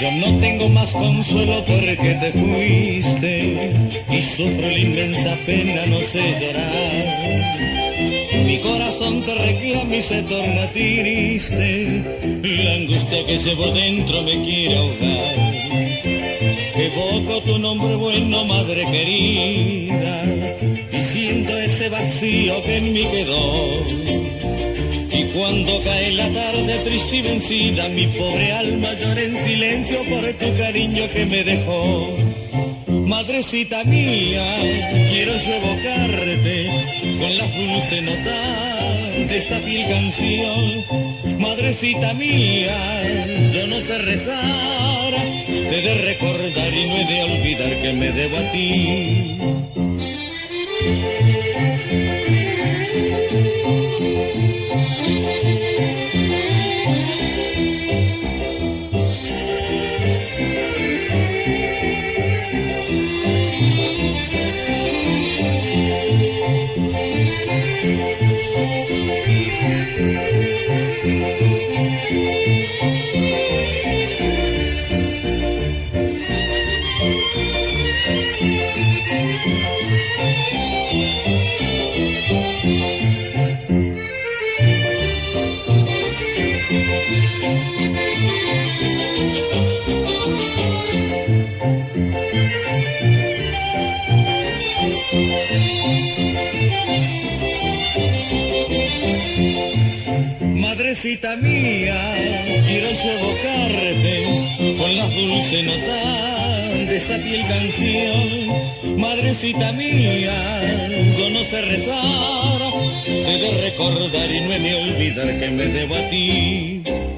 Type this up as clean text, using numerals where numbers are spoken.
Yo no tengo más consuelo porque te fuiste y sufro la inmensa pena, no sé llorar. Mi corazón te reclama y se torna triste, la angustia que llevo dentro me quiere ahogar. Evoco tu nombre bueno, madre querida, y siento ese vacío que en mí quedó. Y cuando cae la tarde triste y vencida, mi pobre alma llora en silencio por tu cariño que me dejó. Madrecita mía, quiero yo evocarte con la dulce nota de esta fiel canción. Madrecita mía, yo no sé rezar, te he de recordar y no he de olvidar que me debo a ti. Madrecita mía, quiero yo evocarte con la dulce nota de esta fiel canción. Madrecita mía, yo no sé rezar, te he de recordar y no he de olvidar que me debo a ti.